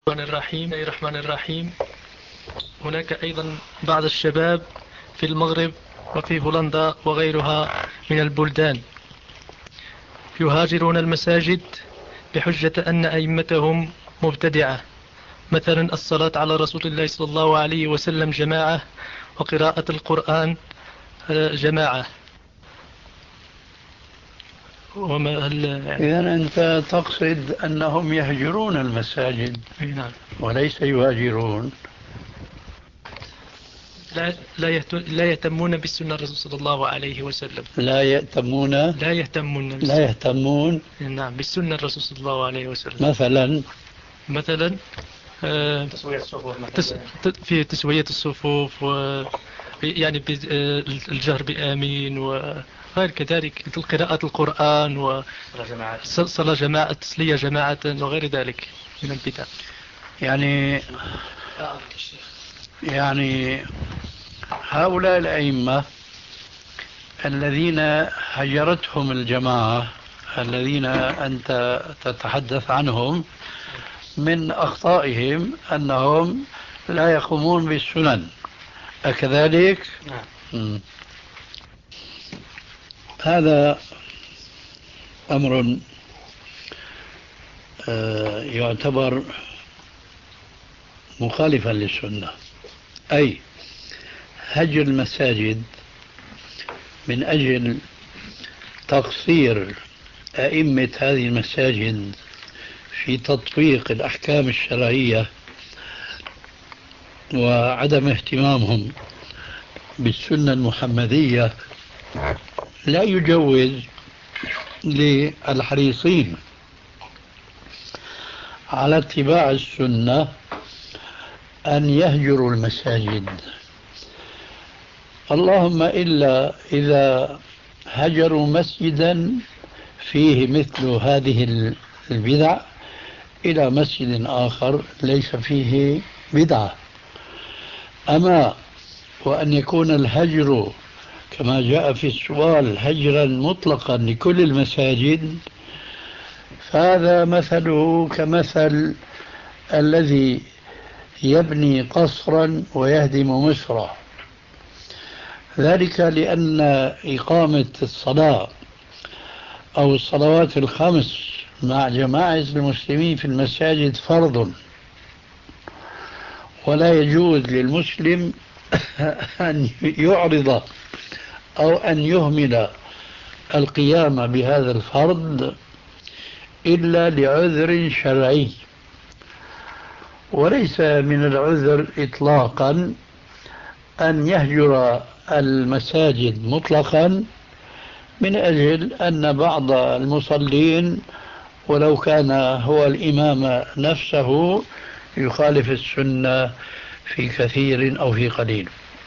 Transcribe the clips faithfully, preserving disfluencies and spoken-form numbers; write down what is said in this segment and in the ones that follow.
الرحمن الرحيم الرحمن الرحيم هناك أيضا بعض الشباب في المغرب وفي هولندا وغيرها من البلدان يهاجرون المساجد بحجة أن أئمتهم مبتدعة، مثلا الصلاة على رسول الله صلى الله عليه وسلم جماعة، وقراءة القرآن جماعة. وما هل يعني إذا أنت تقصد أنهم يهجرون المساجد نعم. وليس يهاجرون. لا لا يهت- لا يهتمون بالسنة الرسول صلى الله عليه وسلم. لا يهتمون لا يهتمون لا بالسنة. يهتمون نعم، بالسنة الرسول صلى الله عليه وسلم. مثلا مثلا آه، تسوية الصفوف تس مثلا. ت- في تسوية الصفوف، و يعني بز- آه، الجهر بآمين، وغير كذلك مثل قراءة القرآن صلاة جماعات. وصلاة جماعة، تسلية جماعة، وغير ذلك من البدع. يعني يعني هؤلاء الأئمة الذين هجرتهم الجماعة الذين أنت تتحدث عنهم، من أخطائهم أنهم لا يقومون بالسنن، أكذلك؟ نعم. مم. هذا أمر آه، يعتبر مخالفا للسنة، أي هجر المساجد من أجل تقصير أئمة هذه المساجد في تطبيق الأحكام الشرعية وعدم اهتمامهم بالسنة المحمدية لا يجوز للحريصين على اتباع السنة أن يهجروا المساجد، اللهم إلا إذا هجروا مسجدا فيه مثل هذه البدع إلى مسجد آخر ليس فيه بدعة. أما وأن يكون الهجر كما جاء في السؤال هجرا مطلقا لكل المساجد، فهذا مثله كمثل الذي يبني قصرا ويهدم مصرا، ذلك لأن إقامة الصلاة أو الصلوات الخمس مع جماعة المسلمين في المساجد فرض، ولا يجوز للمسلم أن يعرض أو أن يهمل القيام بهذا الفرض إلا لعذر شرعي، وليس من العذر إطلاقا أن يهجر المساجد مطلقا من أجل أن بعض المصلين ولو كان هو الإمام نفسه يخالف السنة في كثير أو في قليل،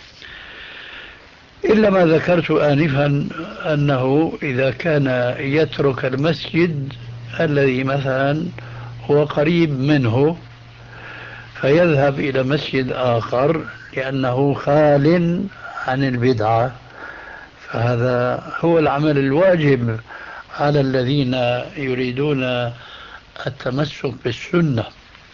إلا ما ذكرت آنفا أنه إذا كان يترك المسجد الذي مثلا هو قريب منه فيذهب إلى مسجد آخر لأنه خال عن البدعة، فهذا هو العمل الواجب على الذين يريدون التمسك بالسنة.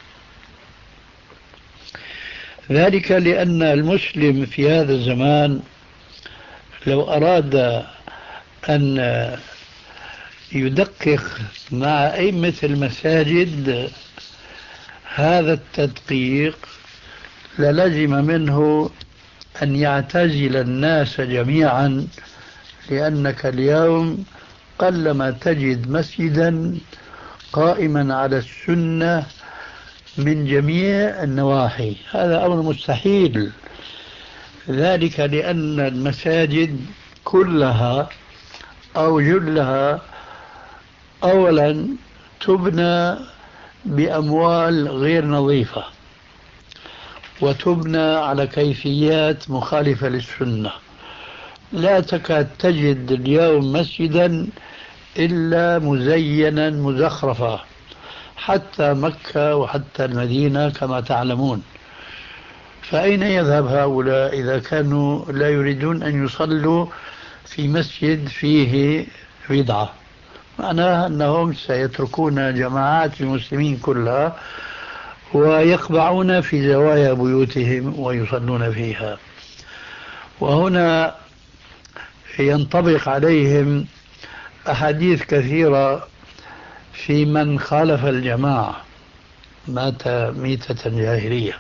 ذلك لأن المسلم في هذا الزمان لو أراد أن يدقق مع أئمة المساجد هذا التدقيق للزم منه أن يعتزل الناس جميعا، لأنك اليوم قلما تجد مسجدا قائما على السنة من جميع النواحي، هذا أمر مستحيل. ذلك لأن المساجد كلها أو جلها أولا تبنى بأموال غير نظيفة، وتبنى على كيفيات مخالفة للسنة، لا تكاد تجد اليوم مسجدا إلا مزينا مزخرفا، حتى مكة وحتى المدينة كما تعلمون. فأين يذهب هؤلاء إذا كانوا لا يريدون أن يصلوا في مسجد فيه بدعة؟ معناها أنهم سيتركون جماعات المسلمين كلها ويقبعون في زوايا بيوتهم ويصلون فيها. وهنا ينطبق عليهم أحاديث كثيرة في من خالف الجماعة مات ميتة جاهلية.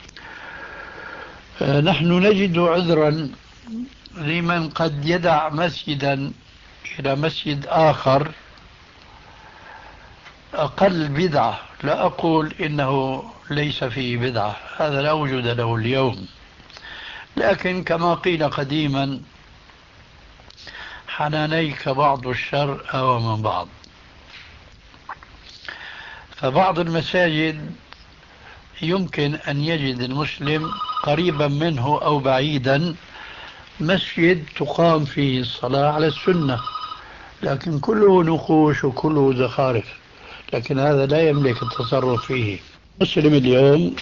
نحن نجد عذرا لمن قد يدع مسجدا إلى مسجد آخر أقل بدعة، لا أقول إنه ليس فيه بدعة، هذا لا وجود له اليوم، لكن كما قيل قديما حنانيك بعض الشر أو من بعض. فبعض المساجد يمكن أن يجد المسلم قريبا منه أو بعيدا مسجد تقام فيه الصلاة على السنة، لكن كله نقوش وكله زخارف، لكن هذا لا يملك التصرف فيه. مسلم اليوم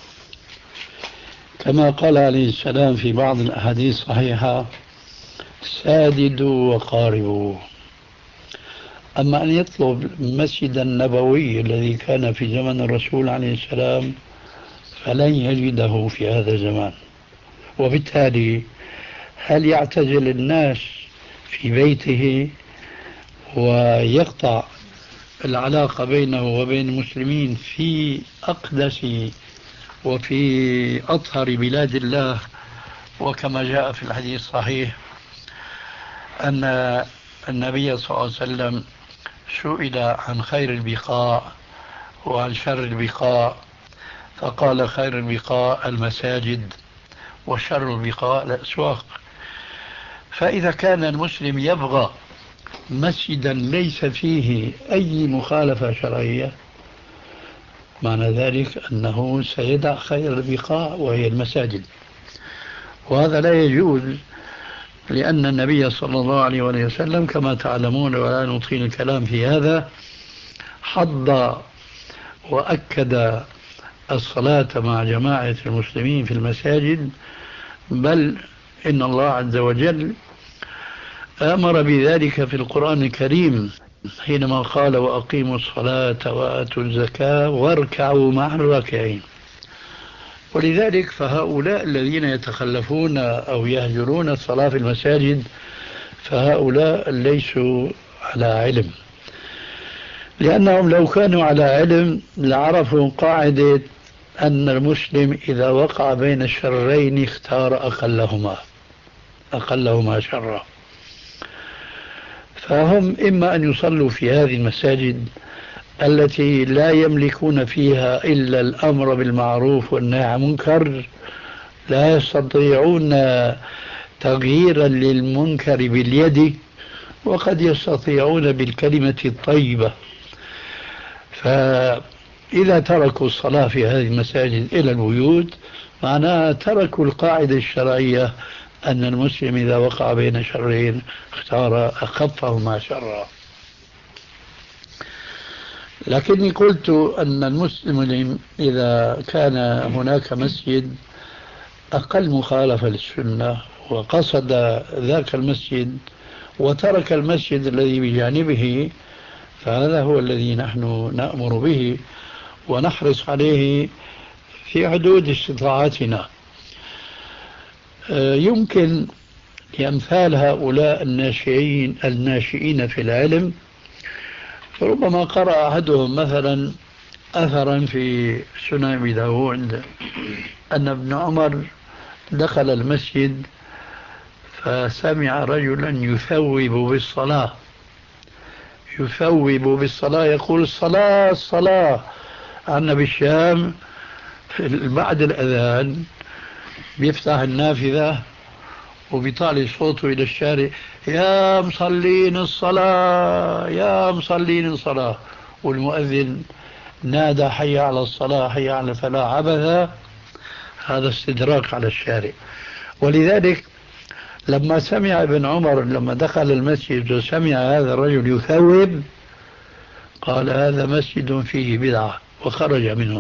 كما قال عليه السلام في بعض الأحاديث الصحيحة: ساددوا وقاربوا. أما أن يطلب المسجد النبوي الذي كان في زمن الرسول عليه السلام فلن يجده في هذا الزمان. وبالتالي هل يعتزل الناس في بيته ويقطع العلاقة بينه وبين المسلمين في أقدس وفي أطهر بلاد الله؟ وكما جاء في الحديث الصحيح أن النبي صلى الله عليه وسلم سئل عن خير البقاع وعن شر البقاع فقال: خير البقاع المساجد وشر البقاع الأسواق. فإذا كان المسلم يبغى مسجدا ليس فيه أي مخالفة شرعية، معنى ذلك أنه سيدع خير البقاع وهي المساجد، وهذا لا يجوز، لأن النبي صلى الله عليه وسلم كما تعلمون ولا نطيل الكلام في هذا حض وأكد الصلاة مع جماعة المسلمين في المساجد، بل إن الله عز وجل أمر بذلك في القرآن الكريم حينما قال: وأقيموا الصلاة وآتوا الزكاة واركعوا مع الراكعين. ولذلك فهؤلاء الذين يتخلفون أو يهجرون الصلاة في المساجد فهؤلاء ليسوا على علم، لأنهم لو كانوا على علم لعرفوا قاعدة أن المسلم إذا وقع بين الشرين اختار أقلهما أقلهما شرا. فهم إما أن يصلوا في هذه المساجد التي لا يملكون فيها إلا الأمر بالمعروف والنهي عن المنكر، لا يستطيعون تغييرا للمنكر باليد، وقد يستطيعون بالكلمة الطيبة. فإذا تركوا الصلاة في هذه المساجد إلى البيوت معناها تركوا القاعدة الشرعية أن المسلم إذا وقع بين شرين اختار أخفهما شرا. لكني قلت أن المسلم إذا كان هناك مسجد أقل مخالفة للسنة وقصد ذاك المسجد وترك المسجد الذي بجانبه، فهذا هو الذي نحن نأمر به ونحرص عليه في حدود استطاعتنا. يمكن لأمثال هؤلاء الناشئين الناشئين في العلم ربما قرأ أحدهم مثلا أثرا في سنن أبي داود أن ابن عمر دخل المسجد فسمع رجلا يثوب بالصلاة يثوب بالصلاة يقول: الصلاة الصلاة. عندنا بالشام بعد الأذان بيفتح النافذة وبيطالع صوته إلى الشارع: يا مصلين الصلاة يا مصلين الصلاة، والمؤذن نادى: حي على الصلاة حي على الفلاح. عبث، هذا استدراك على الشارع. ولذلك لما سمع ابن عمر لما دخل المسجد وسمع هذا الرجل يثوب قال: هذا مسجد فيه بدعة، وخرج منه.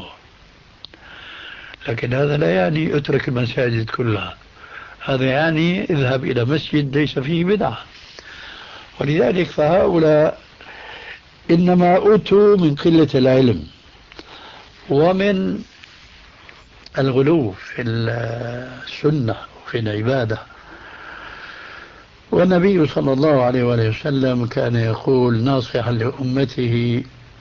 لكن هذا لا يعني اترك المساجد كلها، هذا يعني اذهب إلى مسجد ليس فيه بدعة. ولذلك فهؤلاء إنما أوتوا من قلة العلم، ومن الغلو في السنة وفي العبادة. والنبي صلى الله عليه وآله وسلم كان يقول ناصحا لأمته: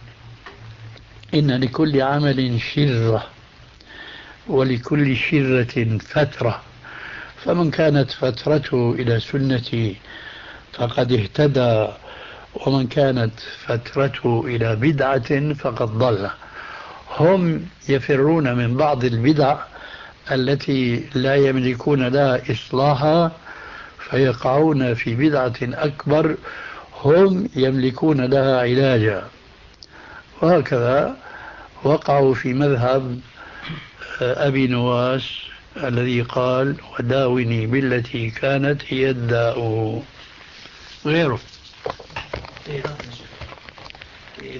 إن لكل عمل شرة ولكل شرة فترة، فمن كانت فترته إلى سنتي فقد اهتدى، ومن كانت فترته إلى بدعة فقد ضل. هم يفرون من بعض البدع التي لا يملكون لها إصلاحا فيقعون في بدعة أكبر هم يملكون لها علاجا، وهكذا وقعوا في مذهب أبي نواس الذي قال: وداوني بالتي كانت هي الداء. غيره